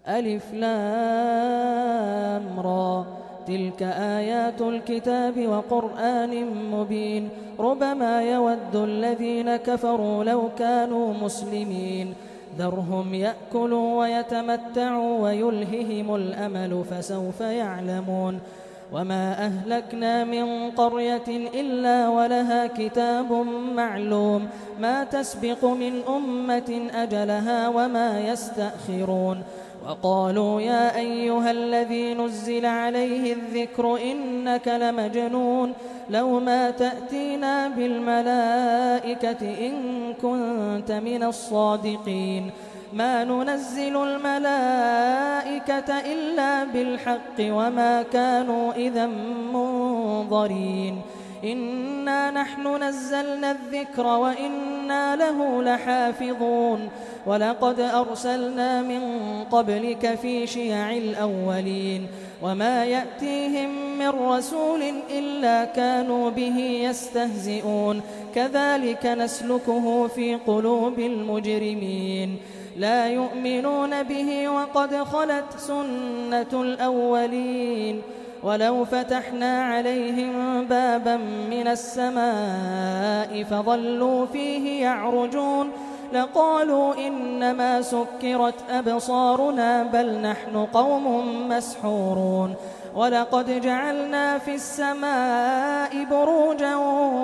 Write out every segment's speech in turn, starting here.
ألف لام را تلك آيات الكتاب وقرآن مبين ربما يود الذين كفروا لو كانوا مسلمين ذرهم يأكلوا ويتمتعوا ويلههم الأمل فسوف يعلمون وما أهلكنا من قرية إلا ولها كتاب معلوم ما تسبق من أمة أجلها وما يستأخرون وقالوا يا أيها الذي نزل عليه الذكر إنك لمجنون لو ما تأتينا بالملائكة إن كنت من الصادقين ما ننزل الملائكة إلا بالحق وما كانوا إذا منظرين إنا نحن نزلنا الذكر وإنا له لحافظون ولقد أرسلنا من قبلك في شيع الأولين وما يأتيهم من رسول إلا كانوا به يستهزئون كذلك نسلكه في قلوب المجرمين لا يؤمنون به وقد خلت سنة الأولين ولو فتحنا عليهم بابا من السماء فظلوا فيه يعرجون لقالوا إنما سكرت أبصارنا بل نحن قوم مسحورون ولقد جعلنا في السماء بروجا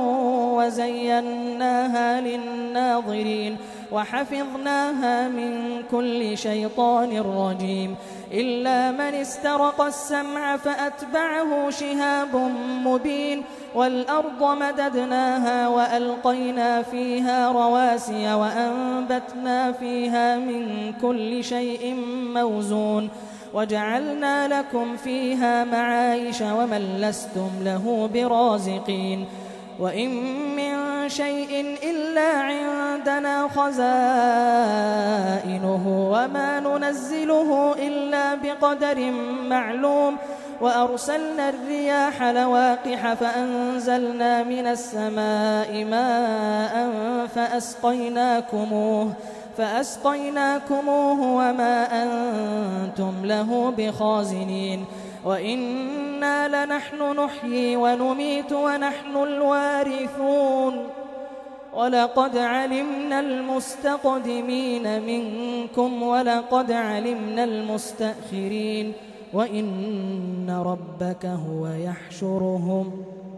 وزيناها للناظرين وحفظناها من كل شيطان رجيم إلا من استرق السمع فأتبعه شهاب مبين والأرض مددناها وألقينا فيها رواسي وأنبتنا فيها من كل شيء موزون وجعلنا لكم فيها معايش ومن لستم له برازقين وإن من شيء إلا عندنا خزائنه وما ننزله إلا بقدر معلوم وأرسلنا الرياح لواقح فأنزلنا من السماء ماء فأسقيناكموه وما أنتم له بخازنين وإنا لنحن نحيي ونميت ونحن الوارثون ولقد علمنا المستقدمين منكم ولقد علمنا المستأخرين وإن ربك هو يحشرهم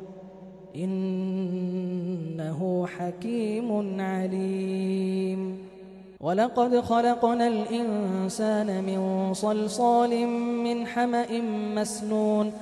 إنه حكيم عليم ولقد خلقنا الإنسان من صلصال من حمأ مسنون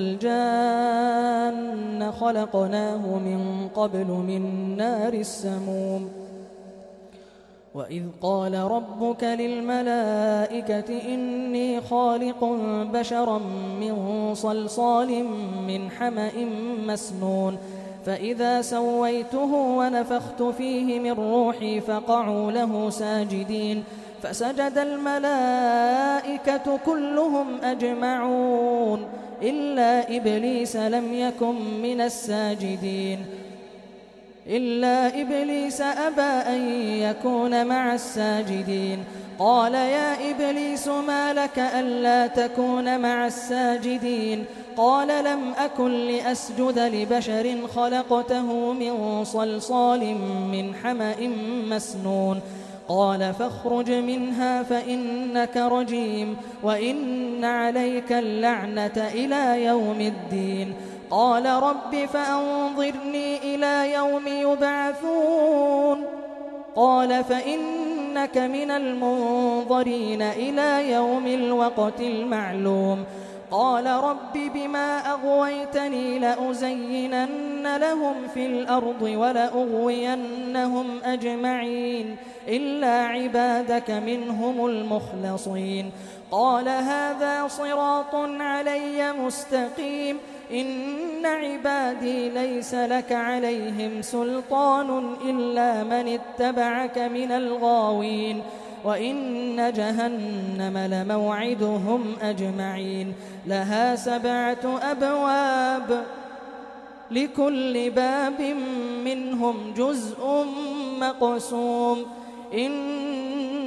والجان خلقناه من قبل من نار السموم وإذ قال ربك للملائكة إني خالق بشرا من صلصال من حمأ مسنون فإذا سويته ونفخت فيه من روحي فقعوا له ساجدين فسجد الملائكة كلهم أجمعون إلا إبليس لم يكن من الساجدين إلا إبليس أبى أن يكون مع الساجدين قال يا إبليس ما لك ألا تكون مع الساجدين قال لم أكن لأسجد لبشر خلقته من صلصال من حمأ مسنون قال فاخرج منها فإنك رجيم وإن عليك اللعنة إلى يوم الدين قال رب فأنظرني إلى يوم يبعثون قال فإنك من المنظرين إلى يوم الوقت المعلوم قال رب بما أغويتني لأزينن لهم في الأرض ولأغوينهم أجمعين إلا عبادك منهم المخلصين قال هذا صراط علي مستقيم إن عبادي ليس لك عليهم سلطان إلا من اتبعك من الغاوين وإن جهنم لموعدهم أجمعين لها 7 أبواب لكل باب منهم جزء مقسوم إن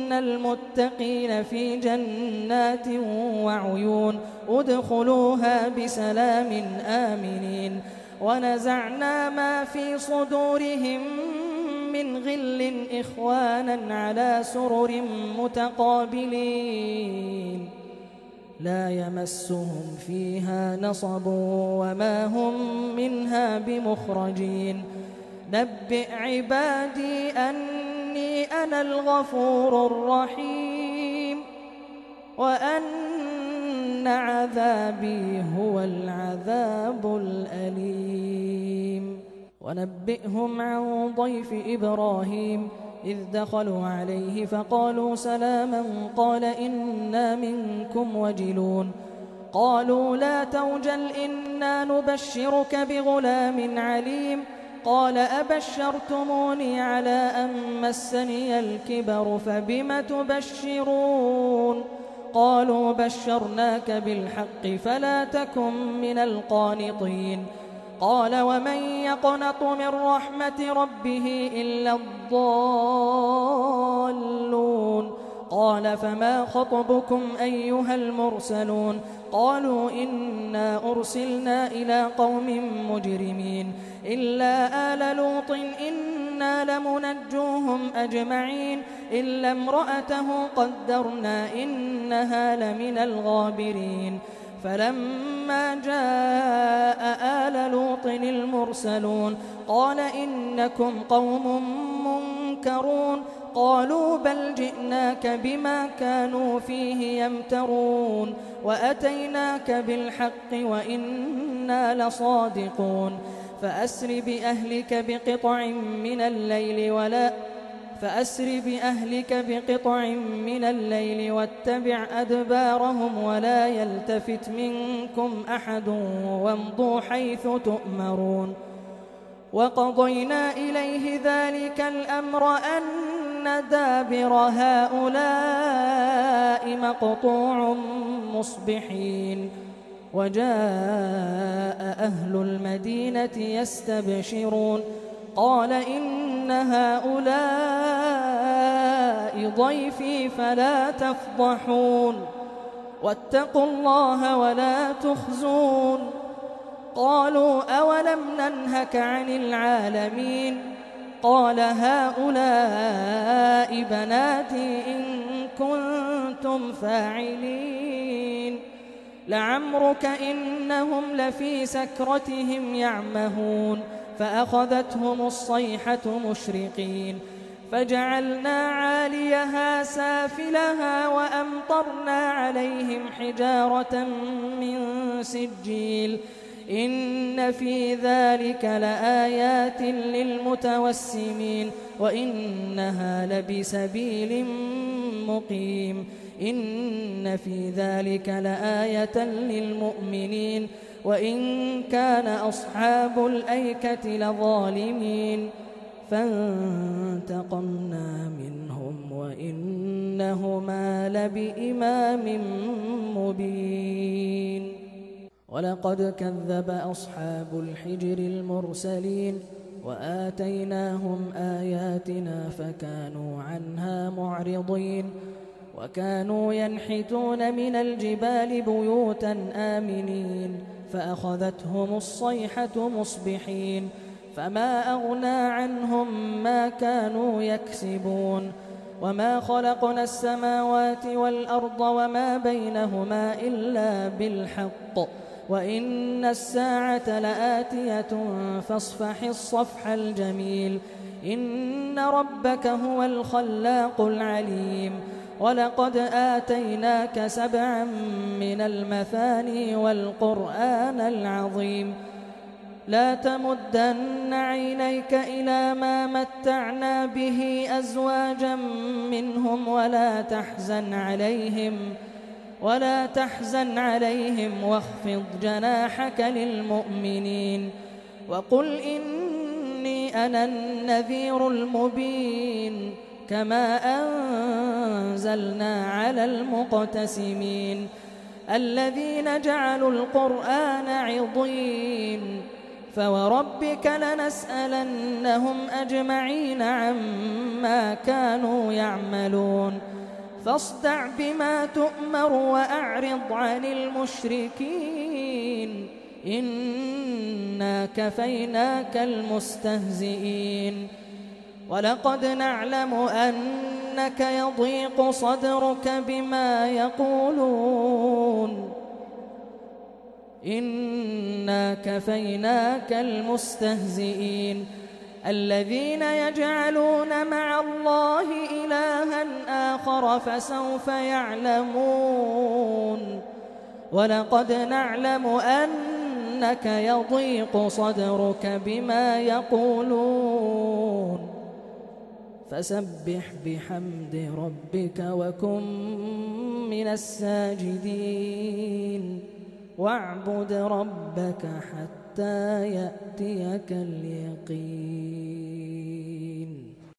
إن المتقين في جنات وعيون ادخلوها بسلام آمنين ونزعنا ما في صدورهم من غل إخوانا على سرر متقابلين لا يمسهم فيها نصب وما هم منها بمخرجين نبئ عبادي أني أنا الغفور الرحيم وأن عذابي هو العذاب الأليم ونبئهم عن ضيف إبراهيم إذ دخلوا عليه فقالوا سلاما قال إنا منكم وجلون قالوا لا توجل إنا نبشرك بغلام عليم قال أبشرتموني على أن مسني الكبر فبم تبشرون قالوا بشرناك بالحق فلا تكن من القانطين قال ومن يقنط من رحمة ربه إلا الضالون قال فما خطبكم أيها المرسلون قالوا إنا أرسلنا إلى قوم مجرمين إلا آل لوط إنا لمنجوهم أجمعين إلا امرأته قدرنا إنها لمن الغابرين فلما جاء آل لوط المرسلون قال إنكم قوم منكرون قالوا بل جئناك بما كانوا فيه يمترون وأتيناك بالحق وإنا لصادقون فأسر بأهلك بقطع من الليل واتبع أدبارهم ولا يلتفت منكم أحد وامضوا حيث تؤمرون وقضينا إليه ذلك الأمر أن دابر هؤلاء مقطوع مصبحين وجاء أهل المدينة يستبشرون قال إن هؤلاء ضيفي فلا تفضحون واتقوا الله ولا تخزون قالوا أولم ننهك عن العالمين قال هؤلاء بناتي إن كنتم فاعلين لعمرك إنهم لفي سكرتهم يعمهون فأخذتهم الصيحة مشرقين فجعلنا عاليها سافلها وأمطرنا عليهم حجارة من سجيل إن في ذلك لآيات للمتوسمين وإنها لبسبيل مقيم إن في ذلك لآية للمؤمنين وإن كان أصحاب الأيكة لظالمين فانتقمنا منهم وإنهما لبإمام مبين ولقد كذب أصحاب الحجر المرسلين وآتيناهم آياتنا فكانوا عنها معرضين وكانوا ينحتون من الجبال بيوتا آمنين فأخذتهم الصيحة مصبحين فما أغنى عنهم ما كانوا يكسبون وما خلقنا السماوات والأرض وما بينهما إلا بالحق وإن الساعة لآتية فاصفح الصفح الجميل إن ربك هو الخلاق العليم ولقد آتيناك 7 من المثاني والقرآن العظيم لا تمدن عينيك إلى ما متعنا به أزواجا منهم ولا تحزن عليهم واخفض جناحك للمؤمنين وقل إني أنا النذير المبين كما أنزلنا على المقتسمين الذين جعلوا القرآن عضين فوربك لنسألنهم أجمعين عما كانوا يعملون فاصدع بما تؤمر وأعرض عن المشركين إنا كفيناك المستهزئين ولقد نعلم أنك يضيق صدرك بما يقولون إنا كفيناك المستهزئين الذين يجعلون مع الله إلها آخر فسوف يعلمون ولقد نعلم أنك يضيق صدرك بما يقولون فسبح بحمد ربك وكن من الساجدين واعبد ربك حتى يأتيك اليقين.